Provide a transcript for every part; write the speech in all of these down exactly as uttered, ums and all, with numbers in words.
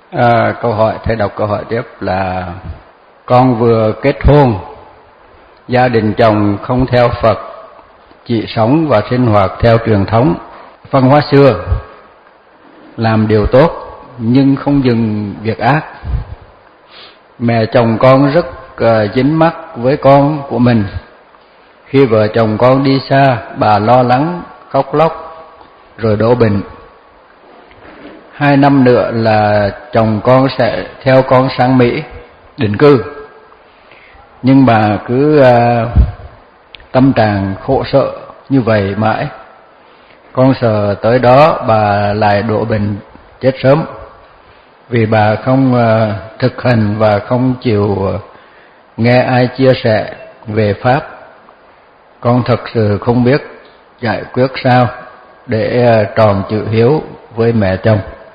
À, câu hỏi, thầy đọc câu hỏi tiếp là: con vừa kết hôn, gia đình chồng không theo Phật, chỉ sống và sinh hoạt theo truyền thống văn hóa xưa, làm điều tốt nhưng không dừng việc ác. Mẹ chồng con rất uh, dính mắc với con của mình. Khi vợ chồng con đi xa, bà lo lắng, khóc lóc, rồi đổ bệnh. Hai năm nữa là chồng con sẽ theo con sang Mỹ định cư. Nhưng bà cứ uh, tâm trạng khổ sở như vậy mãi. Con sợ tới đó bà lại đổ bệnh chết sớm, vì bà không uh, thực hành và không chịu uh, nghe ai chia sẻ về Pháp. Con thật sự không biết giải quyết sao để uh, tròn chữ hiếu với mẹ chồng.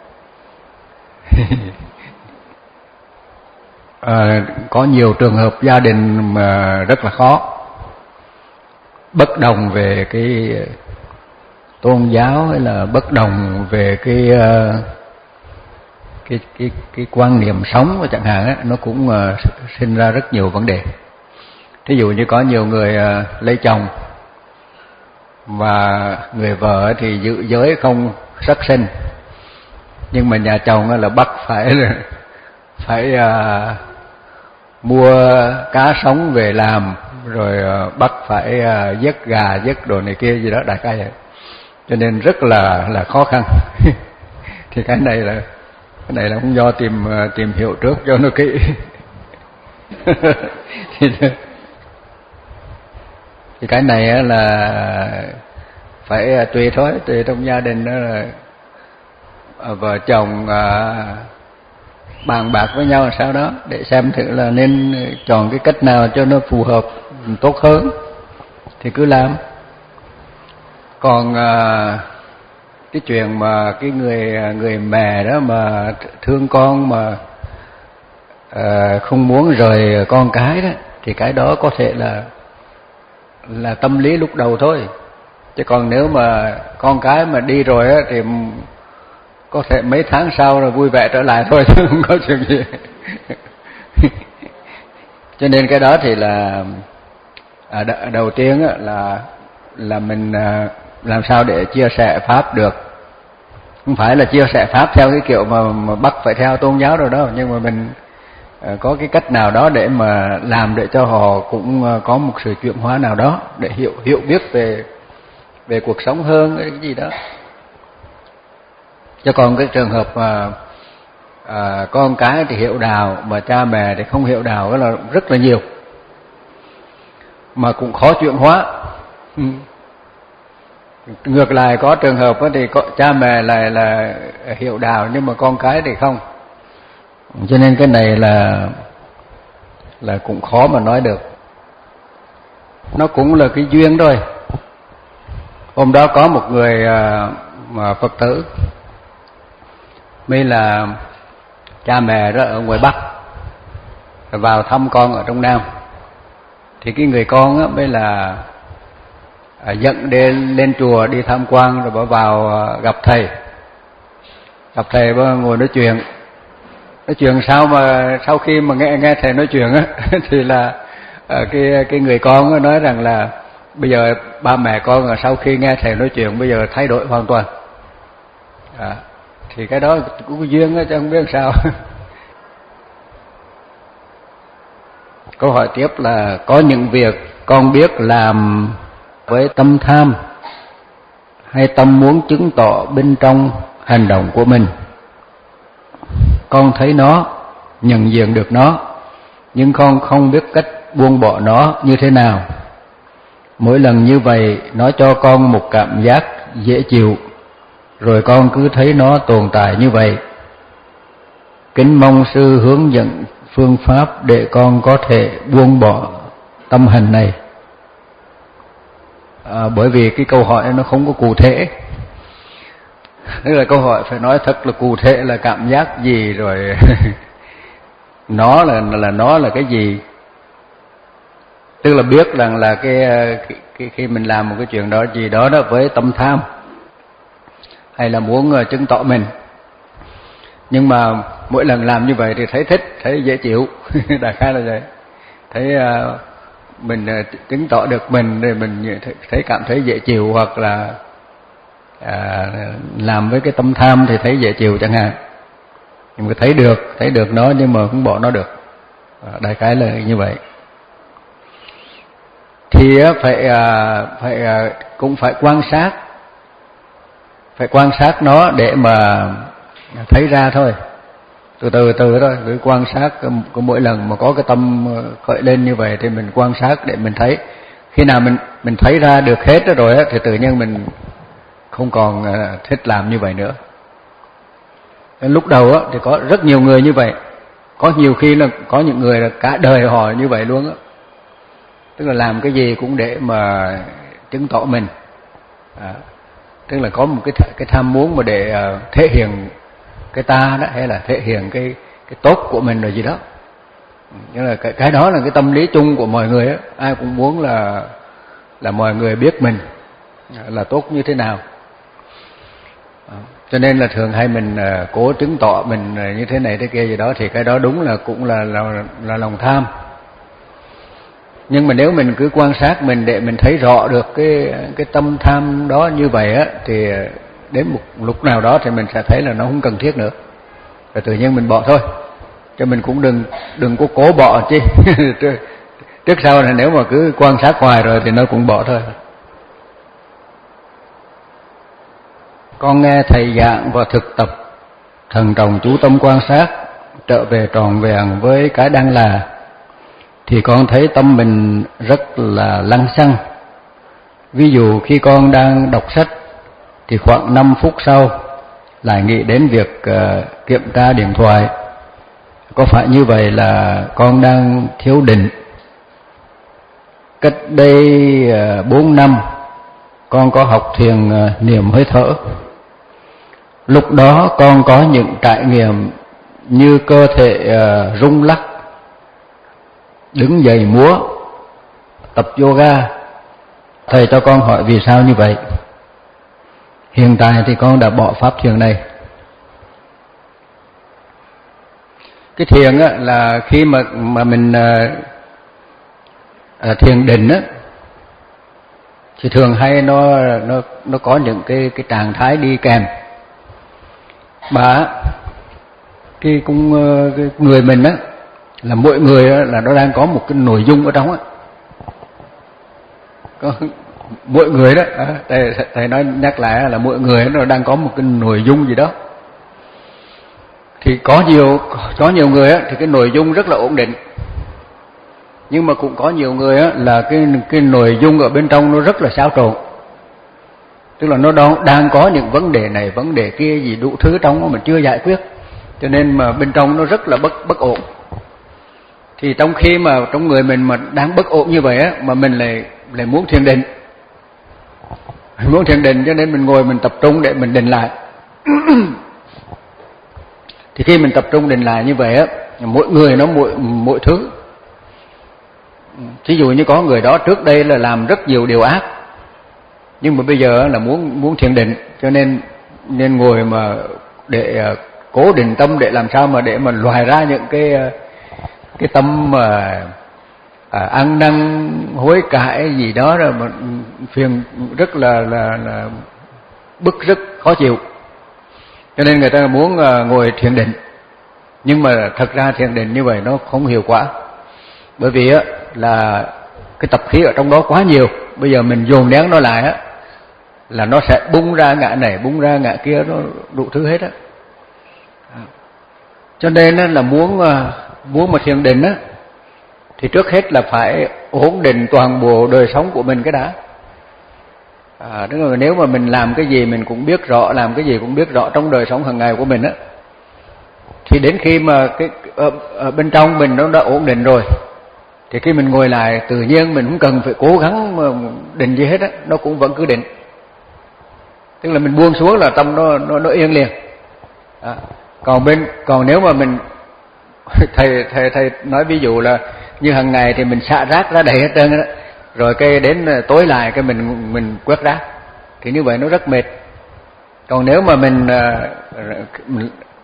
À, có nhiều trường hợp gia đình mà rất là khó, bất đồng về cái tôn giáo hay là bất đồng về cái cái cái cái quan niệm sống chẳng hạn á, nó cũng uh, sinh ra rất nhiều vấn đề. Thí dụ như có nhiều người uh, lấy chồng và người vợ thì giữ giới không sát sinh, nhưng mà nhà chồng là bắt phải phải uh, mua cá sống về làm, rồi uh, bắt phải uh, giết gà giết đồ này kia gì đó đại khái vậy. Cho nên rất là là khó khăn. Thì cái này là cái này là cũng do tìm uh, tìm hiểu trước cho nó kỹ. thì, thì cái này là phải uh, tùy thôi, tùy trong gia đình đó là vợ chồng à, bàn bạc với nhau làm sao đó để xem thử là nên chọn cái cách nào cho nó phù hợp tốt hơn thì cứ làm. Còn à, cái chuyện mà cái người người mẹ đó mà thương con mà à, không muốn rời con cái đó, thì cái đó có thể là là tâm lý lúc đầu thôi, chứ còn nếu mà con cái mà đi rồi á thì có thể mấy tháng sau rồi vui vẻ trở lại thôi, chứ không có chuyện gì. Cho nên cái đó thì là à, đầu tiên là là mình à, làm sao để chia sẻ Pháp được. Không phải là chia sẻ Pháp theo cái kiểu mà, mà bắt phải theo tôn giáo rồi đó, nhưng mà mình à, có cái cách nào đó để mà làm để cho họ cũng có một sự chuyển hóa nào đó để hiểu hiểu biết về về cuộc sống hơn cái gì đó. Chứ còn cái trường hợp mà à, con cái thì hiểu đạo mà cha mẹ thì không hiểu đạo, đó là rất là nhiều, mà cũng khó chuyển hóa. Ừ. Ngược lại có trường hợp thì có, cha mẹ lại là hiểu đạo nhưng mà con cái thì không. Cho nên cái này là là cũng khó mà nói được. Nó cũng là cái duyên thôi. Hôm đó có một người à, mà Phật tử, mới là cha mẹ đó ở ngoài Bắc vào thăm con ở trong Nam, thì cái người con á mới là à, dẫn đến lên chùa đi tham quan, rồi bỏ vào à, gặp thầy gặp thầy bỏ ngồi nói chuyện nói chuyện sao mà sau khi mà nghe nghe thầy nói chuyện á thì là à, cái cái người con á nói rằng là bây giờ ba mẹ con là sau khi nghe thầy nói chuyện bây giờ thay đổi hoàn toàn. À, thì cái đó cũng có duyên á, chứ không biết sao. Câu hỏi tiếp là: có những việc con biết làm với tâm tham hay tâm muốn chứng tỏ bên trong hành động của mình. Con thấy nó, nhận diện được nó, nhưng con không biết cách buông bỏ nó như thế nào. Mỗi lần như vậy nó cho con một cảm giác dễ chịu, rồi con cứ thấy nó tồn tại như vậy. Kính mong sư hướng dẫn phương pháp để con có thể buông bỏ tâm hành này. À, bởi vì cái câu hỏi nó không có cụ thể. Tức là câu hỏi phải nói thật là cụ thể là cảm giác gì, rồi nó là là nó là cái gì. Tức là biết rằng là cái, cái, cái khi mình làm một cái chuyện đó gì đó đó với tâm tham hay là muốn chứng tỏ mình, Nhưng mà mỗi lần làm như vậy thì thấy thích, thấy dễ chịu. Đại khái là vậy. Thấy uh, mình uh, chứng tỏ được mình thì mình thấy cảm thấy dễ chịu, hoặc là uh, làm với cái tâm tham thì thấy dễ chịu chẳng hạn. Nhưng mà thấy được, thấy được nó nhưng mà không bỏ nó được. Uh, đại khái là như vậy. Thì uh, phải uh, phải uh, cũng phải quan sát, phải quan sát nó để mà thấy ra thôi. Từ từ từ thôi, cứ quan sát cứ mỗi lần mà có cái tâm khởi lên như vậy thì mình quan sát để mình thấy. Khi nào mình mình thấy ra được hết rồi á thì tự nhiên mình không còn thích làm như vậy nữa. Lúc đầu á thì có rất nhiều người như vậy, có nhiều khi là có những người là cả đời họ như vậy luôn á, tức là làm cái gì cũng để mà chứng tỏ mình, à, tức là có một cái cái tham muốn mà để uh, thể hiện cái ta đó, hay là thể hiện cái cái tốt của mình rồi gì đó. Nghĩa là cái, cái đó là cái tâm lý chung của mọi người á, ai cũng muốn là là mọi người biết mình là tốt như thế nào. À, cho nên là thường hay mình uh, cố chứng tỏ mình uh, như thế này thế kia gì đó, thì cái đó đúng là cũng là là, là lòng tham. Nhưng mà nếu mình cứ quan sát mình để mình thấy rõ được cái cái tâm tham đó như vậy á, thì đến một lúc nào đó thì mình sẽ thấy là nó không cần thiết nữa, rồi tự nhiên mình bỏ thôi. Cho mình cũng đừng đừng có cố bỏ chứ. Trước sau là nếu mà cứ quan sát hoài rồi thì nó cũng bỏ thôi. Con nghe thầy giảng và thực tập thận trọng chú tâm quan sát, trở về trọn vẹn với cái đang là, thì con thấy tâm mình rất là lăng xăng. Ví dụ khi con đang đọc sách thì khoảng năm phút sau lại nghĩ đến việc uh, kiểm tra điện thoại. Có phải như vậy là con đang thiếu định? Cách đây uh, bốn năm con có học thiền uh, niệm hơi thở. Lúc đó con có những trải nghiệm như cơ thể uh, rung lắc, đứng dậy múa, tập yoga. Thầy cho con hỏi vì sao như vậy? Hiện tại thì con đã bỏ pháp thiền này. Cái thiền á, là khi mà mà mình à, thiền định á, thì thường hay nó nó nó có những cái cái trạng thái đi kèm. Mà cái cũng cái người mình á, là mỗi người á, là nó đang có một cái nội dung ở trong á. Có mỗi người đó, thầy, thầy nói nhắc lại là mỗi người nó đang có một cái nội dung gì đó. Thì có nhiều có nhiều người á, thì cái nội dung rất là ổn định, nhưng mà cũng có nhiều người á, là cái cái nội dung ở bên trong nó rất là xáo trộn, tức là nó đang, đang có những vấn đề này vấn đề kia gì đủ thứ trong nó mình chưa giải quyết, cho nên mà bên trong nó rất là bất bất ổn. Thì trong khi mà trong người mình mà đang bất ổn như vậy á, mà mình lại lại muốn thiền định, mình muốn thiền định cho nên mình ngồi mình tập trung để mình định lại. Thì khi mình tập trung định lại như vậy á, mỗi người nó mỗi mỗi thứ. Ví dụ như có người đó trước đây là làm rất nhiều điều ác, nhưng mà bây giờ là muốn muốn thiền định, cho nên nên ngồi mà để cố định tâm để làm sao mà để mà loại ra những cái cái tâm mà à, ăn năn hối cải gì đó, rồi mà phiền rất là là là bức rất khó chịu. Cho nên người ta muốn ngồi thiền định, nhưng mà thật ra thiền định như vậy nó không hiệu quả, bởi vì á là cái tập khí ở trong đó quá nhiều. Bây giờ mình dồn nén nó lại á, là nó sẽ bung ra ngã này bung ra ngã kia, nó đủ thứ hết á. Cho nên là muốn muốn mà thiền định á, thì trước hết là phải ổn định toàn bộ đời sống của mình cái đã. À, tức là nếu mà mình làm cái gì mình cũng biết rõ, làm cái gì cũng biết rõ trong đời sống hàng ngày của mình á, thì đến khi mà cái ở, ở bên trong mình nó đã ổn định rồi, thì khi mình ngồi lại tự nhiên mình không cần phải cố gắng mà định gì hết á, nó cũng vẫn cứ định. Tức là mình buông xuống là tâm nó nó, nó yên liền. À, còn bên còn nếu mà mình thầy thầy thầy nói ví dụ là như hàng ngày thì mình xả rác ra đầy hết trơn đó, rồi cái đến tối lại cái mình mình quét rác, thì như vậy nó rất mệt. Còn nếu mà mình, mình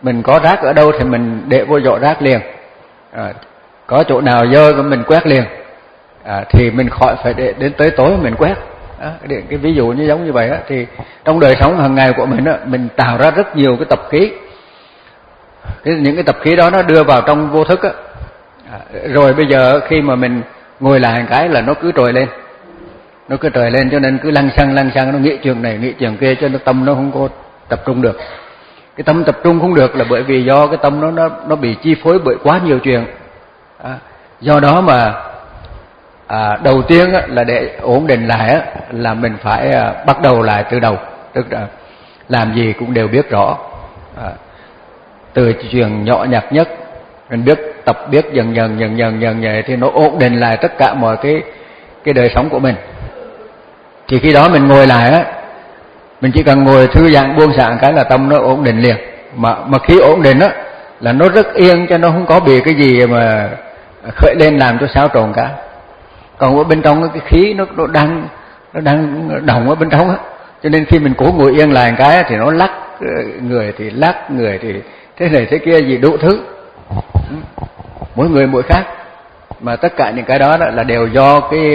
mình có rác ở đâu thì mình để vô giỏ rác liền, à, có chỗ nào dơ mình quét liền, à, thì mình khỏi phải để đến tới tối mình quét. À, cái ví dụ như giống như vậy á, thì trong đời sống hàng ngày của mình á, mình tạo ra rất nhiều cái tập khí, cái, những cái tập khí đó nó đưa vào trong vô thức á, à, rồi bây giờ khi mà mình ngồi lại một cái là nó cứ trồi lên, nó cứ trồi lên, cho nên cứ lăng xăng lăng xăng, nó nghĩ chuyện này nghĩ chuyện kia, cho nên tâm nó không có tập trung được. Cái tâm tập trung không được là bởi vì do cái tâm nó nó nó bị chi phối bởi quá nhiều chuyện. À, do đó mà à, đầu tiên á, là để ổn định lại á, là mình phải à, bắt đầu lại từ đầu, tức là làm gì cũng đều biết rõ, à, từ chuyện nhỏ nhặt nhất mình biết tập biết dần dần dần dần dần vậy thì nó ổn định lại tất cả mọi cái cái đời sống của mình. Thì khi đó mình ngồi lại á, mình chỉ cần ngồi thư giãn buông xả cái là tâm nó ổn định liền. Mà mà khi ổn định á là nó rất yên, cho nó không có bị cái gì mà khởi lên làm cho xáo trộn cả. Còn ở bên trong cái khí nó nó đang nó đang động ở bên trong á, cho nên khi mình cố ngồi yên lại cái thì nó lắc người thì lắc người thì thế này thế kia gì đủ thứ, mỗi người mỗi khác. Mà tất cả những cái đó, đó là đều do cái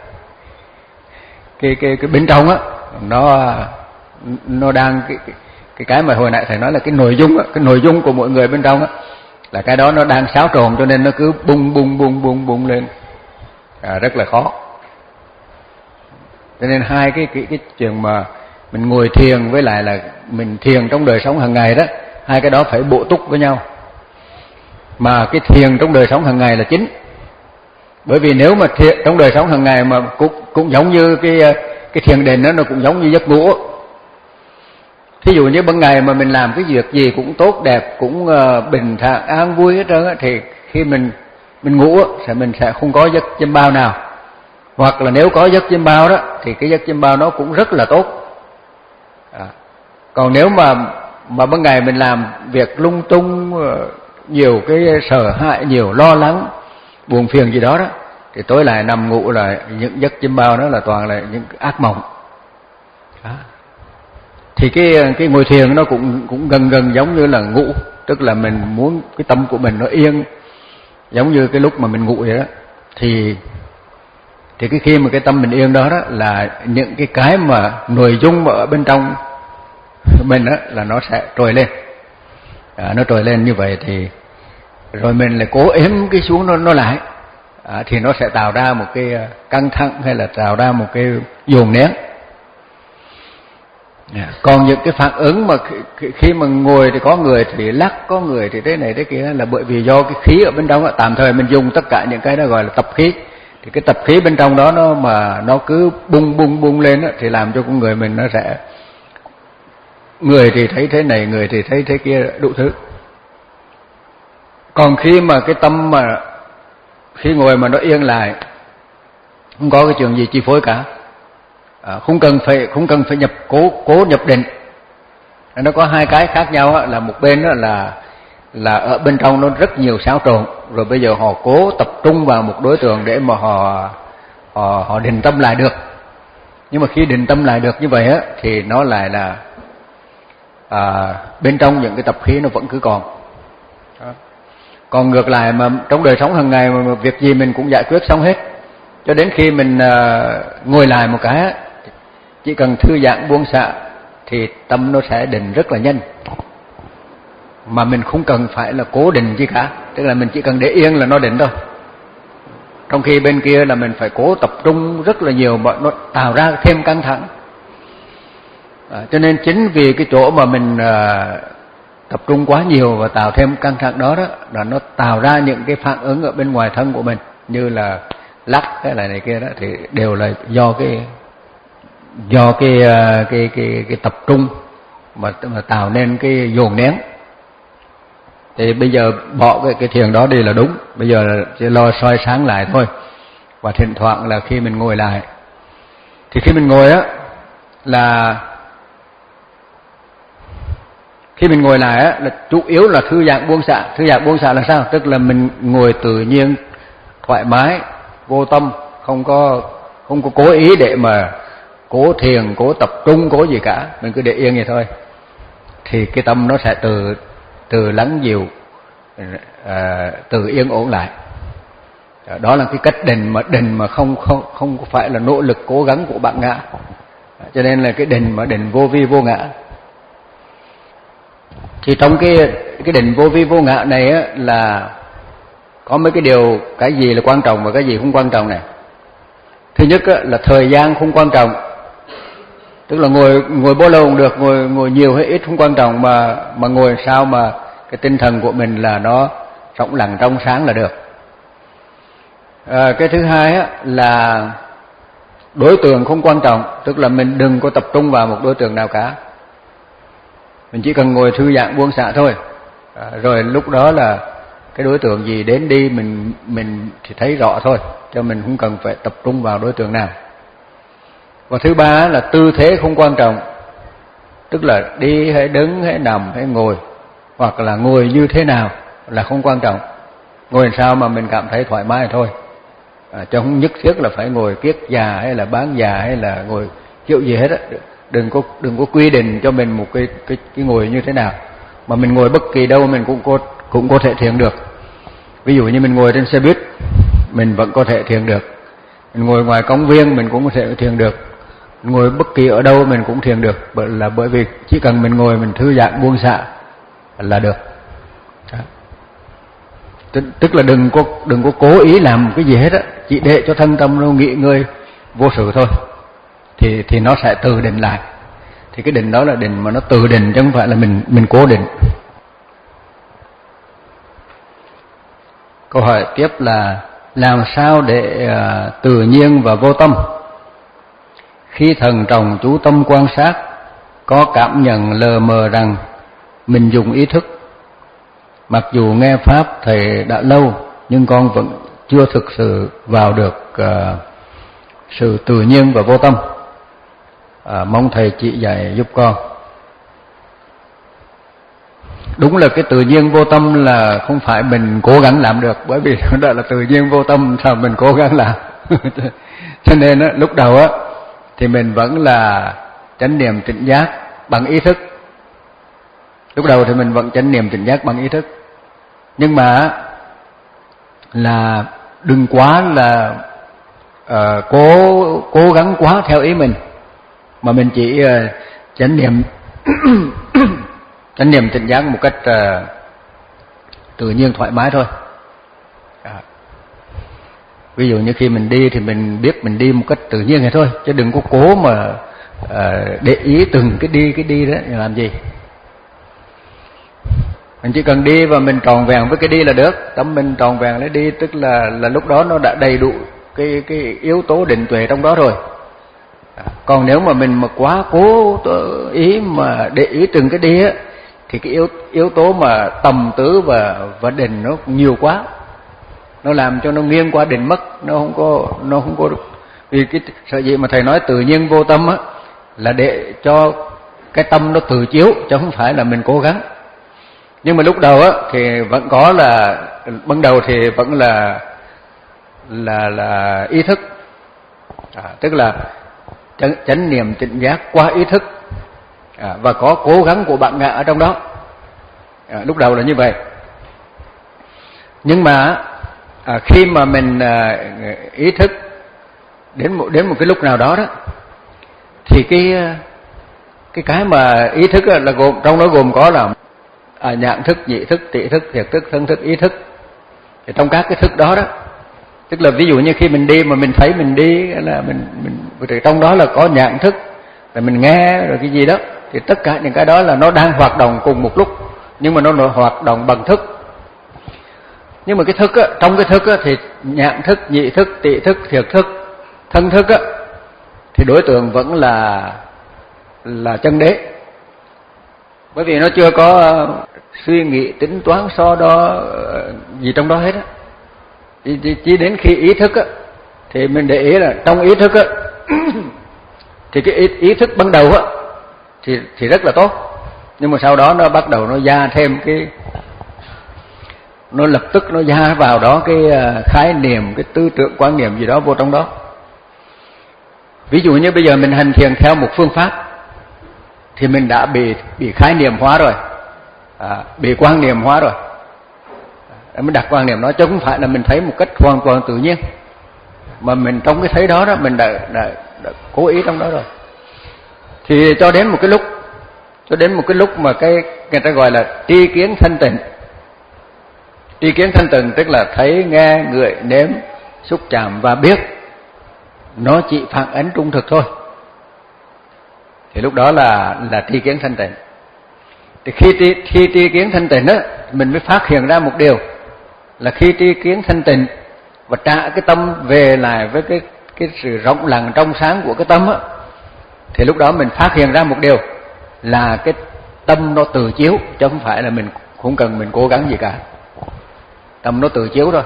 cái cái cái bên trong á, nó nó đang cái cái cái mà hồi nãy thầy nói là cái nội dung á, cái nội dung của mỗi người bên trong á, là cái đó nó đang xáo trộn, cho nên nó cứ bung bung bung bung bung lên, à, rất là khó. Cho nên hai cái cái cái chuyện mà mình ngồi thiền với lại là mình thiền trong đời sống hàng ngày đó, hai cái đó phải bổ túc với nhau. Mà cái thiền trong đời sống hàng ngày là chính. Bởi vì nếu mà thiền trong đời sống hàng ngày mà cũng cũng giống như cái cái thiền định đó, nó cũng giống như giấc ngủ. Thí dụ như ban ngày mà mình làm cái việc gì cũng tốt đẹp, cũng uh, bình thản an vui hết trơn á, thì khi mình mình ngủ thì mình sẽ không có giấc chim bao nào. Hoặc là nếu có giấc chim bao đó thì cái giấc chim bao nó cũng rất là tốt. À, còn nếu mà mà ban ngày mình làm việc lung tung, nhiều cái sợ hãi, nhiều lo lắng, buồn phiền gì đó đó, thì tối lại nằm ngủ là những giấc chim bao đó là toàn là những ác mộng. À, thì cái cái ngồi thiền nó cũng cũng gần gần giống như là ngủ, tức là mình muốn cái tâm của mình nó yên, giống như cái lúc mà mình ngủ vậy đó. Thì thì cái khi mà cái tâm mình yên đó đó là những cái cái mà nội dung mà ở bên trong mình đó là nó sẽ trồi lên, à, nó trồi lên như vậy thì rồi mình lại cố ém cái xuống nó nó lại, à, thì nó sẽ tạo ra một cái căng thẳng hay là tạo ra một cái dồn nén. Yeah. Còn những cái phản ứng mà khi, khi mà ngồi thì có người thì lắc, có người thì thế này thế kia là bởi vì do cái khí ở bên trong đó, tạm thời mình dùng tất cả những cái đó gọi là tập khí. Thì cái tập khí bên trong đó nó mà nó cứ bung bung bung lên đó, thì làm cho con người mình nó sẽ, người thì thấy thế này, người thì thấy thế kia, đủ thứ. Còn khi mà cái tâm mà khi ngồi mà nó yên lại, không có cái chuyện gì chi phối cả, à, không cần phải không cần phải nhập cố cố nhập định. Nó có hai cái khác nhau á, là một bên đó là là ở bên trong nó rất nhiều xáo trộn, rồi bây giờ họ cố tập trung vào một đối tượng để mà họ họ họ định tâm lại được. Nhưng mà khi định tâm lại được như vậy á thì nó lại là à, bên trong những cái tập khí nó vẫn cứ còn. Đó. Còn ngược lại mà trong đời sống hàng ngày mà việc gì mình cũng giải quyết xong hết, cho đến khi mình à, ngồi lại một cái, chỉ cần thư giãn buông xả thì tâm nó sẽ định rất là nhanh, mà mình không cần phải là cố định gì cả, tức là mình chỉ cần để yên là nó định thôi. Trong khi bên kia là mình phải cố tập trung rất là nhiều, mà nó tạo ra thêm căng thẳng. À, cho nên chính vì cái chỗ mà mình à, tập trung quá nhiều và tạo thêm căng thẳng đó đó, là nó tạo ra những cái phản ứng ở bên ngoài thân của mình, như là lắc cái này này kia đó, thì đều là do cái do cái cái cái cái, cái tập trung mà, mà tạo nên cái dồn nén. Thì bây giờ bỏ cái, cái thiền đó đi là đúng, bây giờ là chỉ lo soi sáng lại thôi. Và thỉnh thoảng là khi mình ngồi lại, thì khi mình ngồi á là khi mình ngồi lại á là chủ yếu là thư giãn buông xả. Thư giãn buông xả là sao? Tức là mình ngồi tự nhiên, thoải mái, vô tâm, không có không có cố ý để mà cố thiền, cố tập trung, cố gì cả, mình cứ để yên vậy thôi. Thì cái tâm nó sẽ tự từ lắng dịu, à, từ yên ổn lại. Đó là cái cách định mà định mà không không không phải là nỗ lực cố gắng của bạn ngã, cho nên là cái định mà định vô vi vô ngã. Thì trong cái cái định vô vi vô ngã này á, là có mấy cái điều, cái gì là quan trọng và cái gì không quan trọng này. Thứ nhất á, là thời gian không quan trọng, tức là ngồi ngồi bao lâu cũng được, ngồi ngồi nhiều hay ít không quan trọng, mà mà ngồi sao mà cái tinh thần của mình là nó rộng lặng trong sáng là được. À, cái thứ hai á, là đối tượng không quan trọng, tức là mình đừng có tập trung vào một đối tượng nào cả, mình chỉ cần ngồi thư giãn buông xả thôi. À, rồi lúc đó là cái đối tượng gì đến đi mình mình thì thấy rõ thôi, cho mình không cần phải tập trung vào đối tượng nào. Và thứ ba là tư thế không quan trọng, tức là đi hay đứng hay nằm hay ngồi, hoặc là ngồi như thế nào là không quan trọng, ngồi sao mà mình cảm thấy thoải mái thôi. À, chứ không nhất thiết là phải ngồi kiết già hay là bán già hay là ngồi kiểu gì hết á. Đừng có đừng có quy định cho mình một cái cái cái ngồi như thế nào, mà mình ngồi bất kỳ đâu mình cũng có cũng có thể thiền được. Ví dụ như mình ngồi trên xe buýt mình vẫn có thể thiền được, mình ngồi ngoài công viên mình cũng có thể thiền được, mình ngồi bất kỳ ở đâu mình cũng thiền được, bởi là bởi vì chỉ cần mình ngồi mình thư giãn buông xả là được. Đó. Tức, tức là đừng có đừng có cố ý làm cái gì hết á, chỉ để cho thân tâm nó nghỉ ngơi vô sự thôi, thì thì nó sẽ tự định lại. Thì cái định đó là định mà nó tự định chứ không phải là mình mình cố định. Câu hỏi tiếp là làm sao để uh, tự nhiên và vô tâm? Khi thần trọng chú tâm quan sát, có cảm nhận lờ mờ rằng mình dùng ý thức. Mặc dù nghe pháp thầy đã lâu, nhưng con vẫn chưa thực sự vào được uh, sự tự nhiên và vô tâm. À, mong thầy chỉ dạy giúp con. Đúng là cái tự nhiên vô tâm là không phải mình cố gắng làm được, bởi vì đó là tự nhiên vô tâm sao mình cố gắng làm. Cho nên á, lúc đầu á thì mình vẫn là chánh niệm tỉnh giác bằng ý thức. Lúc đầu thì mình vẫn chánh niệm tỉnh giác bằng ý thức, nhưng mà là đừng quá là uh, cố cố gắng quá theo ý mình, mà mình chỉ uh, chánh niệm chánh niệm tỉnh giác một cách uh, tự nhiên thoải mái thôi. À. Ví dụ như khi mình đi thì mình biết mình đi một cách tự nhiên này thôi, chứ đừng có cố mà uh, để ý từng cái đi cái đi đó làm gì. Mình chỉ cần đi và mình tròn vẹn với cái đi là được, tâm mình tròn vẹn lấy đi, tức là là lúc đó nó đã đầy đủ cái cái yếu tố định tuệ trong đó rồi. À, còn nếu mà mình mà quá cố ý mà để ý từng cái đi á, thì cái yếu yếu tố mà tầm tứ và và định nó nhiều quá, nó làm cho nó nghiêng qua định mất, nó không có nó không có vì cái sở dĩ mà thầy nói tự nhiên vô tâm á là để cho cái tâm nó tự chiếu, chứ không phải là mình cố gắng. Nhưng mà lúc đầu á thì vẫn có là ban đầu thì vẫn là là là ý thức, à, tức là chánh, chánh niệm tỉnh giác qua ý thức, à, và có cố gắng của bạn ngã ở trong đó. À, lúc đầu là như vậy. Nhưng mà à, khi mà mình à, ý thức đến một đến một cái lúc nào đó đó, thì cái cái cái mà ý thức là gồm trong đó gồm có là à, nhãn thức, nhị thức, tị thức, thiệt thức, thân thức, ý thức. Thì trong các cái thức đó đó, tức là ví dụ như khi mình đi mà mình thấy mình đi là mình mình trong đó là có nhãn thức, là mình nghe rồi cái gì đó, thì tất cả những cái đó là nó đang hoạt động cùng một lúc, nhưng mà nó hoạt động bằng thức. Nhưng mà cái thức á, trong cái thức á, thì nhãn thức, nhị thức, tị thức, thiệt thức, thân thức á, thì đối tượng vẫn là là chân đế, bởi vì nó chưa có suy nghĩ tính toán so đo gì trong đó hết á. Chỉ, chỉ đến khi ý thức á, thì mình để ý là trong ý thức á thì cái ý, ý thức ban đầu á thì thì rất là tốt, nhưng mà sau đó nó bắt đầu nó gia thêm cái, nó lập tức nó gia vào đó cái khái niệm, cái tư tưởng quan niệm gì đó vô trong đó. Ví dụ như bây giờ mình hành thiền theo một phương pháp thì mình đã bị bị khái niệm hóa rồi. à, bị quan niệm hóa rồi. À, mới đặt quan niệm đó chứ không phải là mình thấy một cách hoàn toàn tự nhiên, mà mình trong cái thấy đó đó mình đã, đã, đã cố ý trong đó rồi. Thì cho đến một cái lúc cho đến một cái lúc mà cái người ta gọi là tri kiến thanh tịnh. Tri kiến thanh tịnh tức là thấy, nghe, ngửi, nếm, xúc chạm và biết nó chỉ phản ánh trung thực thôi. Thì lúc đó là là tri kiến thanh tịnh. Thì khi tri, khi tri kiến thanh tịnh á, mình mới phát hiện ra một điều là khi tri kiến thanh tịnh và trả cái tâm về lại với cái cái sự rộng lặng trong sáng của cái tâm á, thì lúc đó mình phát hiện ra một điều là cái tâm nó tự chiếu, chứ không phải là mình không cần mình cố gắng gì cả. Tâm nó tự chiếu thôi.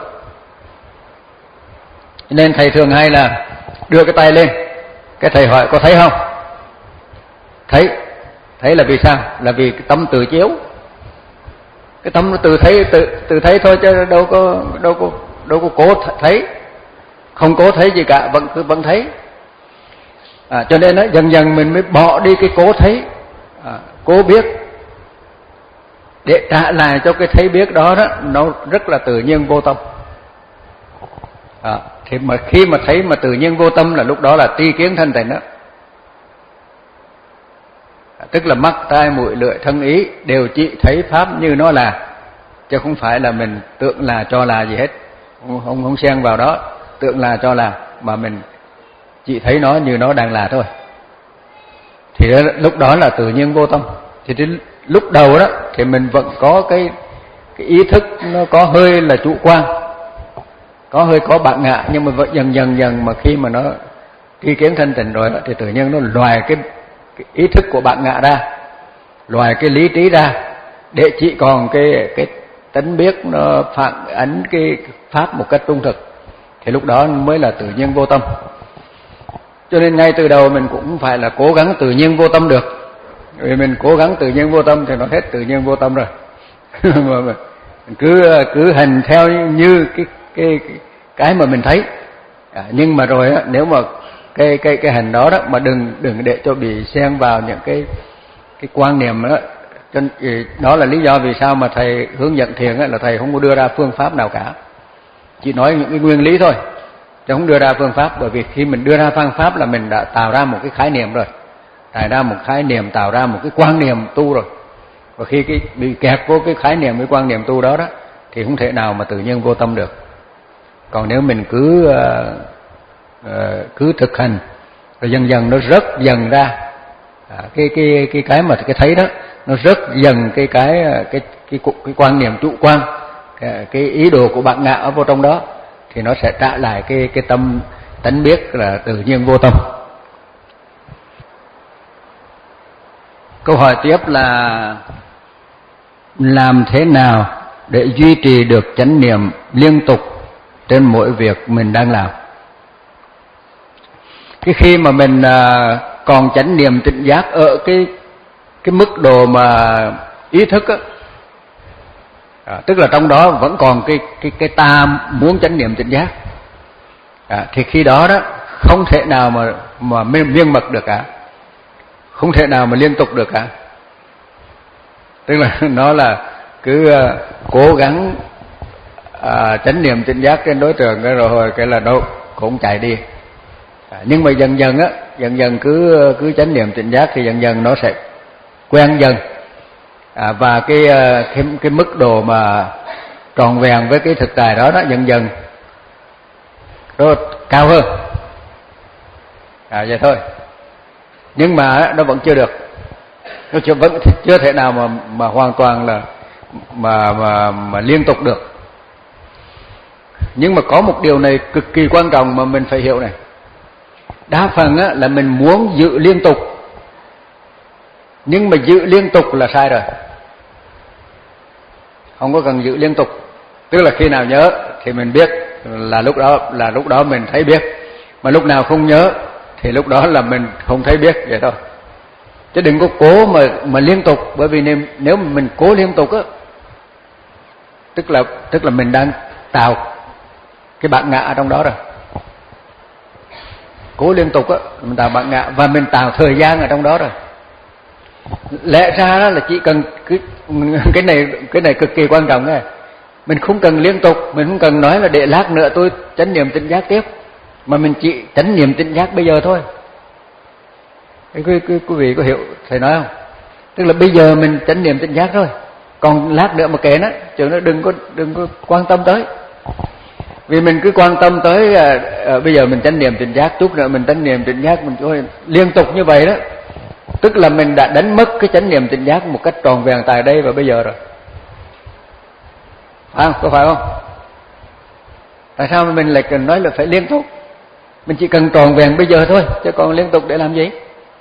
Nên thầy thường hay là đưa cái tay lên, cái thầy hỏi có thấy không? Thấy. Thấy là vì sao? Là vì cái tâm tự chiếu. Cái tâm nó tự thấy tự tự thấy thôi, chứ đâu có đâu có đâu có cố thấy, không cố thấy gì cả, vẫn cứ vẫn thấy. À, cho nên đó, dần dần mình mới bỏ đi cái cố thấy, à, cố biết, để trả lại cho cái thấy biết đó đó nó rất là tự nhiên vô tâm. À, thì mà khi mà thấy mà tự nhiên vô tâm là lúc đó là tri kiến thanh tịnh đó. À, tức là mắt, tai, mũi, lưỡi, thân, ý đều chỉ thấy pháp như nó là, chứ không phải là mình tưởng là cho là gì hết, không không, không xen vào đó tưởng là cho là, mà mình chỉ thấy nó như nó đang là thôi. Thì đó, lúc đó là tự nhiên vô tâm. Thì đến lúc đầu đó thì mình vẫn có cái cái ý thức nó có hơi là chủ quan, có hơi có bản ngã, nhưng mà vẫn dần dần dần mà khi mà nó tri kiến thanh tịnh rồi đó, thì tự nhiên nó loài cái, cái ý thức của bản ngã ra, loài cái lý trí ra, để chỉ còn cái cái tánh biết nó phản ánh cái pháp một cách trung thực. Thì lúc đó mới là tự nhiên vô tâm. Cho nên ngay từ đầu mình cũng phải là cố gắng tự nhiên vô tâm được. Vì mình cố gắng tự nhiên vô tâm thì nó hết tự nhiên vô tâm rồi. Mà mình cứ cứ hành theo như cái cái cái mà mình thấy. À, nhưng mà rồi á, nếu mà cái cái cái hành đó đó mà đừng đừng để cho bị xen vào những cái cái quan niệm đó. Cho nên đó là lý do vì sao mà thầy hướng dẫn thiền á, là thầy không có đưa ra phương pháp nào cả, chỉ nói những cái nguyên lý thôi, chứ không đưa ra phương pháp. Bởi vì khi mình đưa ra phương pháp là mình đã tạo ra một cái khái niệm rồi, tạo ra một khái niệm, tạo ra một cái quan niệm tu rồi. Và khi cái bị kẹt vô cái khái niệm, cái quan niệm tu đó đó, thì không thể nào mà tự nhiên vô tâm được. Còn nếu mình cứ uh, uh, cứ thực hành rồi dần dần nó rớt dần ra à, cái cái cái cái mà cái thấy đó, nó rớt dần cái cái cái cái cái, cái quan niệm chủ quan, cái, cái ý đồ của bản ngã ở vô trong đó, thì nó sẽ trả lại cái cái tâm tánh biết là tự nhiên vô tâm. Câu hỏi tiếp là làm thế nào để duy trì được chánh niệm liên tục trên mỗi việc mình đang làm? Cái khi mà mình còn chánh niệm tỉnh giác ở cái cái mức độ mà ý thức á, à, tức là trong đó vẫn còn cái cái cái ta muốn chánh niệm tỉnh giác, à, thì khi đó đó không thể nào mà mà miên mật được cả, không thể nào mà liên tục được cả. Tức là nó là cứ uh, cố gắng uh, chánh niệm tỉnh giác trên đối tượng, cái rồi cái là đâu cũng chạy đi. À, nhưng mà dần dần á, dần dần cứ cứ chánh niệm tỉnh giác thì dần dần nó sẽ quen dần, à, và cái, cái cái mức độ mà tròn vẹn với cái thực tại đó đó dần dần nó cao hơn. À vậy thôi. Nhưng mà nó vẫn chưa được, nó chưa vẫn chưa thể nào mà mà hoàn toàn là mà mà mà liên tục được. Nhưng mà có một điều này cực kỳ quan trọng mà mình phải hiểu này. Đa phần á là mình muốn giữ liên tục, nhưng mà giữ liên tục là sai rồi. Không có cần giữ liên tục. Tức là khi nào nhớ thì mình biết là lúc đó là lúc đó mình thấy biết, mà lúc nào không nhớ thì lúc đó là mình không thấy biết, vậy thôi. Chứ đừng có cố mà mà liên tục, bởi vì nếu nếu mình cố liên tục á, tức là tức là mình đang tạo cái bản ngã ở trong đó rồi. Cố liên tục á, mình tạo bản ngã và mình tạo thời gian ở trong đó rồi. Lẽ ra đó là chỉ cần cứ Cái này cái này cực kỳ quan trọng này. Mình không cần liên tục, mình không cần nói là để lát nữa tôi chánh niệm tỉnh giác tiếp, mà mình chỉ chánh niệm tỉnh giác bây giờ thôi. Quý, quý, quý vị có hiểu thầy nói không? Tức là bây giờ mình chánh niệm tỉnh giác thôi, còn lát nữa mà kệ nó, chứ nó đừng có đừng có quan tâm tới. Vì mình cứ quan tâm tới à, à, bây giờ mình chánh niệm tỉnh giác, chút nữa mình chánh niệm tỉnh giác, mình thôi liên tục như vậy đó, tức là mình đã đánh mất cái chánh niệm tỉnh giác một cách tròn vẹn tại đây và bây giờ rồi. Phải không? Có phải không? Tại sao mình lại cần nói là phải liên tục? Mình chỉ cần tròn vẹn bây giờ thôi, chứ còn liên tục để làm gì?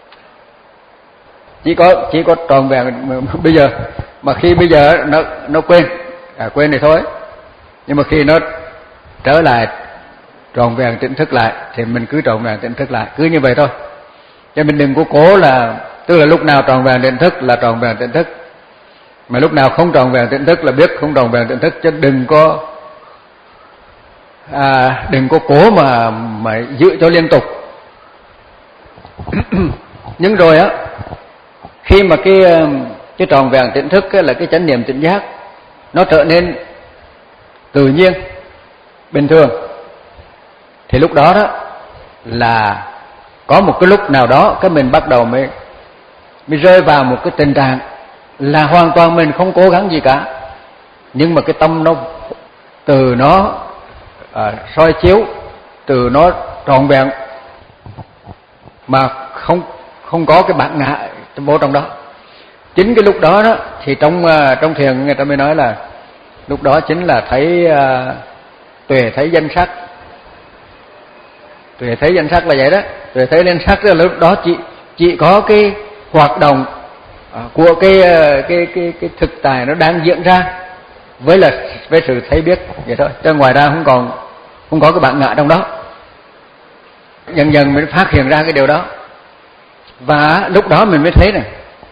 Chỉ có chỉ có tròn vẹn bây giờ, mà khi bây giờ nó nó quên, à quên thì thôi. Nhưng mà khi nó trở lại tròn vẹn tỉnh thức lại thì mình cứ tròn vẹn tỉnh thức lại, cứ như vậy thôi. Cho mình đừng có cố là, tức là lúc nào tròn vẹn tỉnh thức là tròn vẹn tỉnh thức, mà lúc nào không tròn vẹn tỉnh thức là biết không tròn vẹn tỉnh thức, chứ đừng có à, đừng có cố mà mà giữ cho liên tục. Nhưng rồi á, khi mà cái cái tròn vẹn tỉnh thức là cái chánh niệm tỉnh giác nó trở nên tự nhiên, bình thường, thì lúc đó đó là có một cái lúc nào đó cái mình bắt đầu mới mới rơi vào một cái tình trạng là hoàn toàn mình không cố gắng gì cả, nhưng mà cái tâm nó từ nó à, soi chiếu, từ nó tròn vẹn mà không không có cái bản ngã vô trong đó. Chính cái lúc đó đó thì trong trong thiền người ta mới nói là lúc đó chính là thấy uh, tuệ thấy danh sắc. Tuệ thấy danh sắc là vậy đó. Tuệ thấy danh sắc là lúc đó chỉ chỉ có cái hoạt động uh, của cái, uh, cái cái cái thực tại nó đang diễn ra với là với sự thấy biết vậy thôi. Chứ ngoài ra không còn không có cái bản ngã trong đó. Dần dần mình phát hiện ra cái điều đó. Và lúc đó mình mới thấy này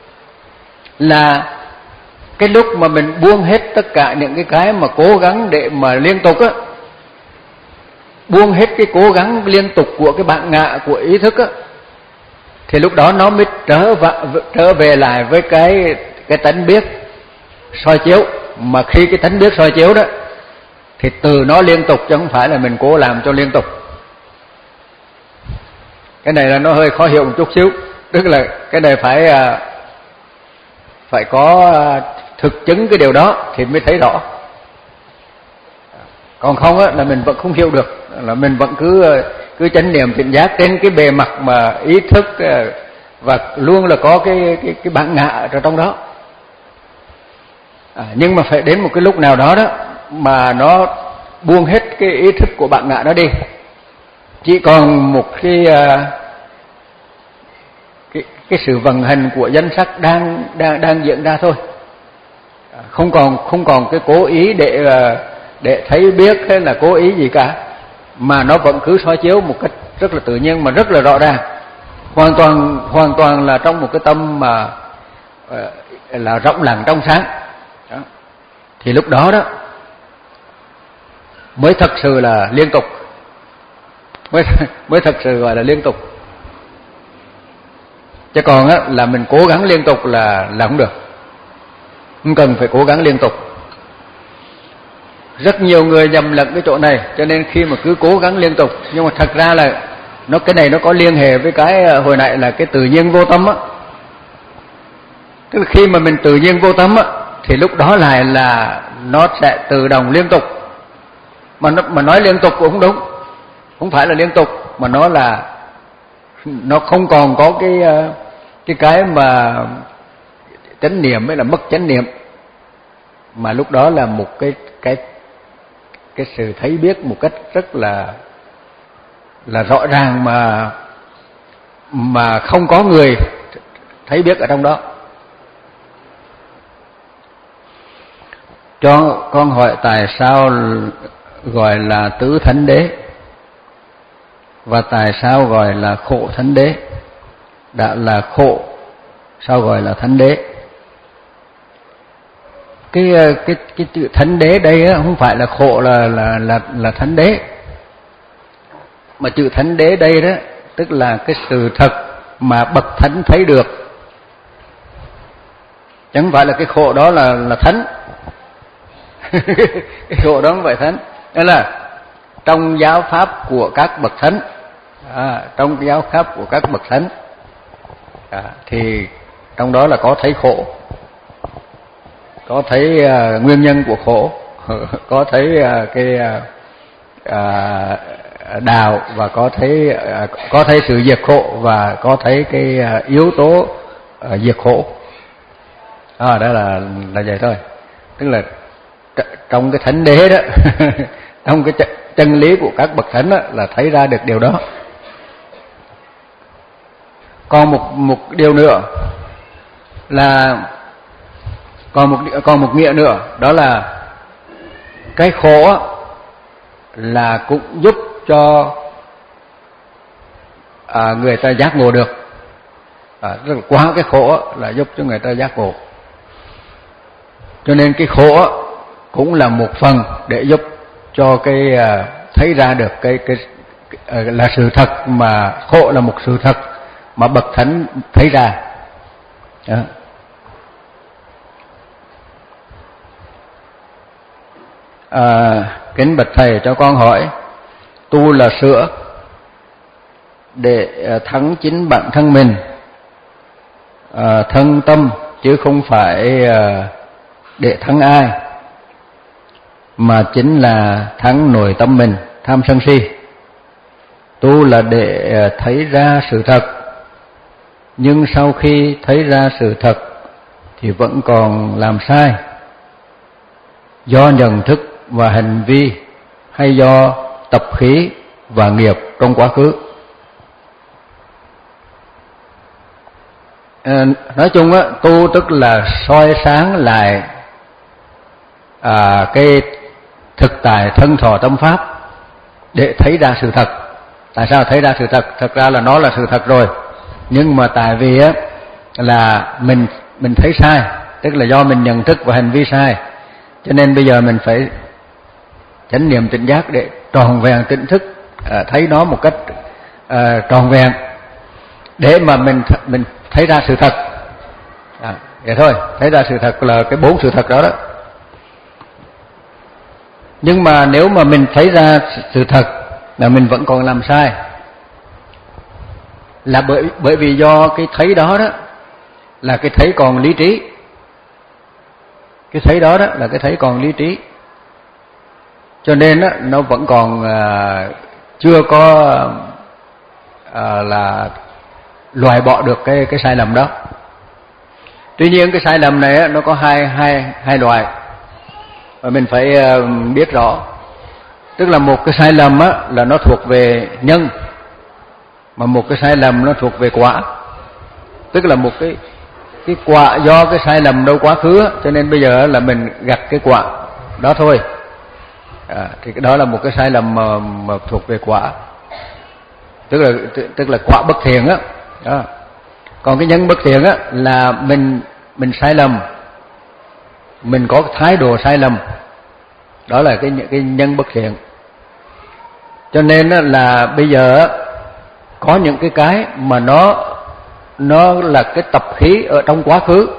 là cái lúc mà mình buông hết tất cả những cái cái mà cố gắng để mà liên tục á, buông hết cái cố gắng liên tục của cái bản ngã của ý thức á, thì lúc đó nó mới trở về, trở về lại với cái cái tánh biết soi chiếu. Mà khi cái tánh biết soi chiếu đó thì từ nó liên tục, chứ không phải là mình cố làm cho liên tục. Cái này là nó hơi khó hiểu một chút xíu, tức là cái này phải phải có thực chứng cái điều đó thì mới thấy rõ. Còn không á là mình vẫn không hiểu được, là mình vẫn cứ cứ chánh niệm tỉnh giác trên cái bề mặt mà ý thức, và luôn là có cái cái cái bản ngã ở trong đó. À, nhưng mà phải đến một cái lúc nào đó đó mà nó buông hết cái ý thức của bản ngã nó đi, chỉ còn một cái cái cái sự vận hành của danh sắc đang đang đang diễn ra thôi. Không còn không còn cái cố ý để để thấy biết hay là cố ý gì cả, mà nó vẫn cứ soi chiếu một cách rất là tự nhiên mà rất là rõ ràng, hoàn toàn hoàn toàn là trong một cái tâm mà là rộng lặng trong sáng đó. Thì lúc đó đó mới thật sự là liên tục, mới mới thật sự gọi là liên tục. Chứ còn á là mình cố gắng liên tục là là không được, không cần phải cố gắng liên tục. Rất nhiều người nhầm lẫn cái chỗ này, cho nên khi mà cứ cố gắng liên tục, nhưng mà thật ra là nó cái này nó có liên hệ với cái hồi nãy là cái tự nhiên vô tâm á. Tức là khi mà mình tự nhiên vô tâm á thì lúc đó lại là nó sẽ tự động liên tục. Mà nó, mà nói liên tục cũng không đúng, không phải là liên tục, mà nó là nó không còn có cái cái cái mà chánh niệm mới là mất chánh niệm, mà lúc đó là một cái cái cái sự thấy biết một cách rất là là rõ ràng, mà mà không có người thấy biết ở trong đó. Cho con hỏi tại sao gọi là tứ thánh đế và tại sao gọi là khổ thánh đế? Đã là khổ sao gọi là thánh đế? Cái cái cái chữ thánh đế đây á, không phải là khổ là là là là thánh đế, mà chữ thánh đế đây đó tức là cái sự thật mà bậc thánh thấy được. Chẳng phải là cái khổ đó là là thánh. Cái khổ đó không phải thánh. Đó là trong giáo pháp của các bậc thánh, à, trong cái giáo pháp của các bậc thánh, à, thì trong đó là có thấy khổ, có thấy uh, nguyên nhân của khổ, có thấy uh, cái uh, đạo, và có thấy uh, có thấy sự diệt khổ, và có thấy cái uh, yếu tố uh, diệt khổ. À, đó là là vậy thôi. Tức là trong cái thánh đế đó, trong cái chân lý của các bậc thánh đó, là thấy ra được điều đó. Còn một một điều nữa là còn một còn một nghĩa nữa, đó là cái khổ là cũng giúp cho à, người ta giác ngộ được. À, tức là qua cái khổ là giúp cho người ta giác ngộ. Cho nên cái khổ cũng là một phần để giúp cho cái à, thấy ra được cái cái, cái là sự thật, mà khổ là một sự thật mà bậc thánh thấy ra. Đó. À, kính bạch thầy, cho con hỏi, tu là sửa để thắng chính bản thân mình, à, thân tâm, chứ không phải để thắng ai, mà chính là thắng nội tâm mình, tham sân si. Tu là để thấy ra sự thật, nhưng sau khi thấy ra sự thật thì vẫn còn làm sai, do nhận thức và hành vi, hay do tập khí và nghiệp trong quá khứ. À, nói chung á, tu tức là soi sáng lại à, cái thực tại thân thọ tâm pháp để thấy ra sự thật. Tại sao thấy ra sự thật? Thật ra là nó là sự thật rồi, nhưng mà tại vì á là mình mình thấy sai, tức là do mình nhận thức và hành vi sai, cho nên bây giờ mình phải chánh niệm tỉnh giác để tròn vẹn tỉnh thức, à, thấy nó một cách à, tròn vẹn, để mà mình mình thấy ra sự thật. À, vậy thôi, thấy ra sự thật là cái bốn sự thật đó đó. Nhưng mà nếu mà mình thấy ra sự thật là mình vẫn còn làm sai, là bởi bởi vì do cái thấy đó đó là cái thấy còn lý trí. Cái thấy đó đó là cái thấy còn lý trí, cho nên đó, nó vẫn còn à, chưa có à, là loại bỏ được cái cái sai lầm đó. Tuy nhiên cái sai lầm này á, nó có hai hai hai loại, và mình phải uh, biết rõ. Tức là một cái sai lầm á, là nó thuộc về nhân, mà một cái sai lầm nó thuộc về quả. Tức là một cái cái quả do cái sai lầm đâu quá khứ á, cho nên bây giờ là mình gặt cái quả đó thôi. À, thì cái đó là một cái sai lầm mà, mà thuộc về quả, tức là tức là quả bất thiện á. Đó. Còn cái nhân bất thiện á là mình mình sai lầm, mình có thái độ sai lầm, đó là cái cái nhân bất thiện. Cho nên á, là bây giờ á, có những cái cái mà nó nó là cái tập khí ở trong quá khứ,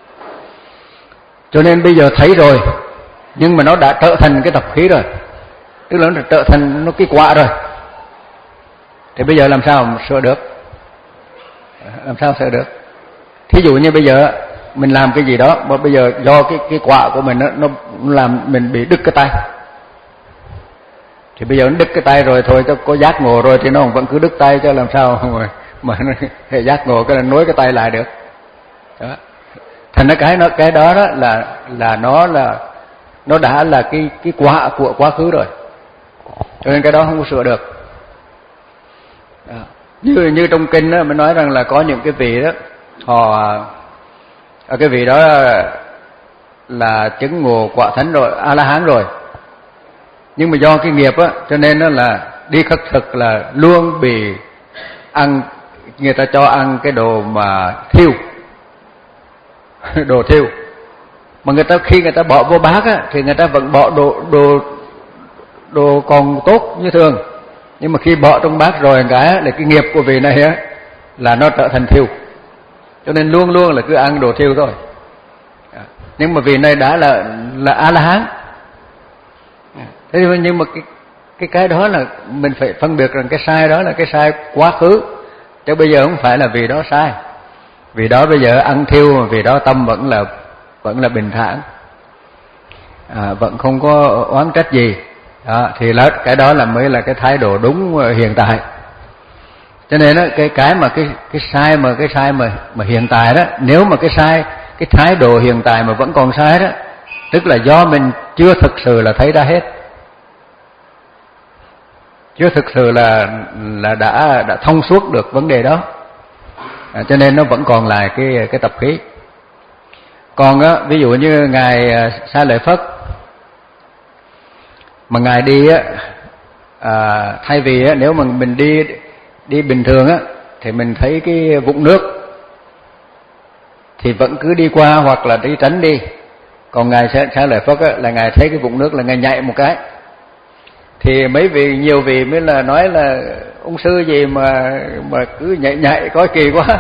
cho nên bây giờ thấy rồi, nhưng mà nó đã trở thành cái tập khí rồi, tức là nó trở thành nó cái quả rồi. Thì bây giờ làm sao mà sửa được? Làm sao sửa được? Thí dụ như bây giờ mình làm cái gì đó mà bây giờ do cái cái quả của mình nó, nó làm mình bị đứt cái tay, thì bây giờ nó đứt cái tay rồi thôi, có giác ngộ rồi thì nó vẫn cứ đứt tay, chứ làm sao mà mà nó giác ngộ cái là nối cái tay lại được. Đó. Thành ra cái nó cái đó, đó là là nó là nó đã là cái cái quả của quá khứ rồi, cho nên cái đó không có sửa được. Đó. Như như trong kinh đó, mình nói rằng là có những cái vị đó, họ ở cái vị đó là chứng ngộ quả thánh rồi, A La Hán rồi, nhưng mà do cái nghiệp á, cho nên nó là đi khất thực là luôn bị ăn, người ta cho ăn cái đồ mà thiêu, đồ thiêu, mà người ta khi người ta bỏ vô bát á thì người ta vẫn bỏ đồ đồ đồ còn tốt như thường, nhưng mà khi bỏ trong bát rồi cái là cái nghiệp của vị này á là nó trở thành thiêu, cho nên luôn luôn là cứ ăn đồ thiêu thôi. nhưng mà vị này đã là là A La Hán. Thế nhưng mà cái cái cái đó là mình phải phân biệt rằng cái sai đó là cái sai quá khứ, chứ bây giờ không phải là vì đó sai. Vì đó bây giờ ăn thiêu mà vì đó tâm vẫn là vẫn là bình thản, à, vẫn không có oán trách gì. Đó, thì là cái đó là mới là cái thái độ đúng hiện tại. Cho nên đó, cái cái mà cái cái sai mà cái sai mà mà hiện tại đó, nếu mà cái sai cái thái độ hiện tại mà vẫn còn sai đó, tức là do mình chưa thực sự là thấy ra hết, chưa thực sự là là đã đã thông suốt được vấn đề đó, à, cho nên nó vẫn còn lại cái cái tập khí. Còn á, ví dụ như ngài Xá Lợi Phất mà ngài đi á, à, thay vì á, nếu mà mình đi đi bình thường á thì mình thấy cái vũng nước thì vẫn cứ đi qua hoặc là đi tránh đi. Còn ngài Xá Lợi Phất á, là ngài thấy cái vũng nước là ngài nhảy một cái. Thì mấy vị nhiều vị mới là nói là ông sư gì mà mà cứ nhảy nhảy có kỳ quá.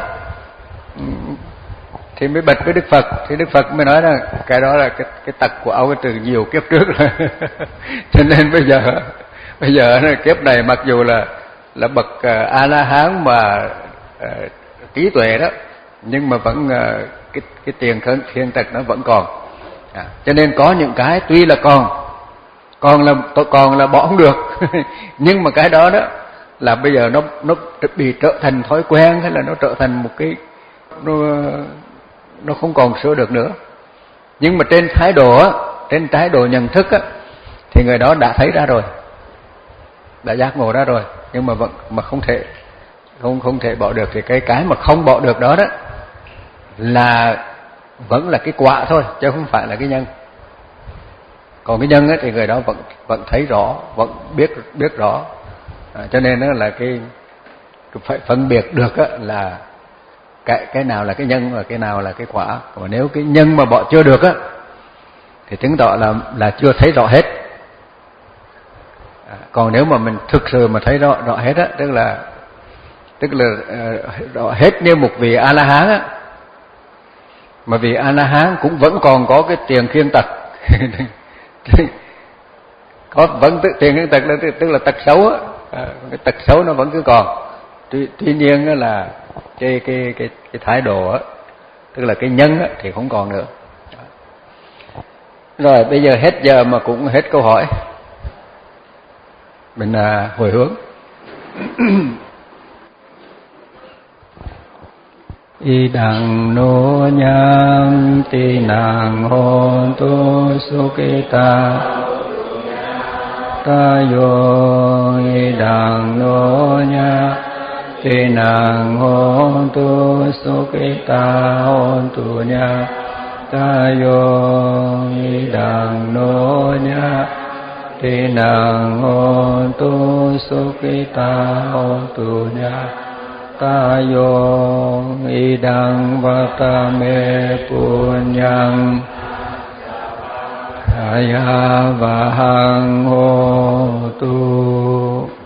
Thì mới bật với Đức Phật, thì Đức Phật mới nói là cái đó là cái cái tật của ông từ nhiều kiếp trước rồi. Cho nên bây giờ bây giờ kiếp này mặc dù là là bậc A La Hán mà uh, trí tuệ đó, nhưng mà vẫn uh, cái cái tiền thiên tật nó vẫn còn. À, cho nên có những cái tuy là còn còn là còn là bỏ không được, nhưng mà cái đó đó là bây giờ nó nó bị trở thành thói quen, hay là nó trở thành một cái nó nó không còn sửa được nữa. Nhưng mà trên thái độ á, trên thái độ nhận thức á, thì người đó đã thấy ra rồi, đã giác ngộ ra rồi, nhưng mà vẫn mà không thể không không thể bỏ được. Thì cái cái mà không bỏ được đó đó là vẫn là cái quả thôi, chứ không phải là cái nhân. Còn cái nhân á thì người đó vẫn vẫn thấy rõ, vẫn biết biết rõ, à, cho nên nó là cái phải phân biệt được á là cái cái nào là cái nhân và cái nào là cái quả. Còn nếu cái nhân mà bỏ chưa được á thì chứng tỏ là là chưa thấy rõ hết. À, còn nếu mà mình thực sự mà thấy rõ rõ hết á, tức là tức là uh, rõ hết như một vị A La Hán á, mà vị A La Hán cũng vẫn còn có cái tiền khiên tật. Có vẫn tự tiền khiên tật là tức là tật xấu á, à, cái tật xấu nó vẫn cứ còn. Tuy, tuy nhiên là cái cái cái cái thái độ á, tức là cái nhân á thì không còn nữa. Rồi bây giờ hết giờ mà cũng hết câu hỏi, mình à, hồi hướng. Idang no nham ti nang hon tu sukita ta yo idang no nham ti nang hon tu sukita hon tu nya ta yo idang no nya ti nang hon tu sukita hon tu nya ta yo idang vatame punyang aya vahang hotu.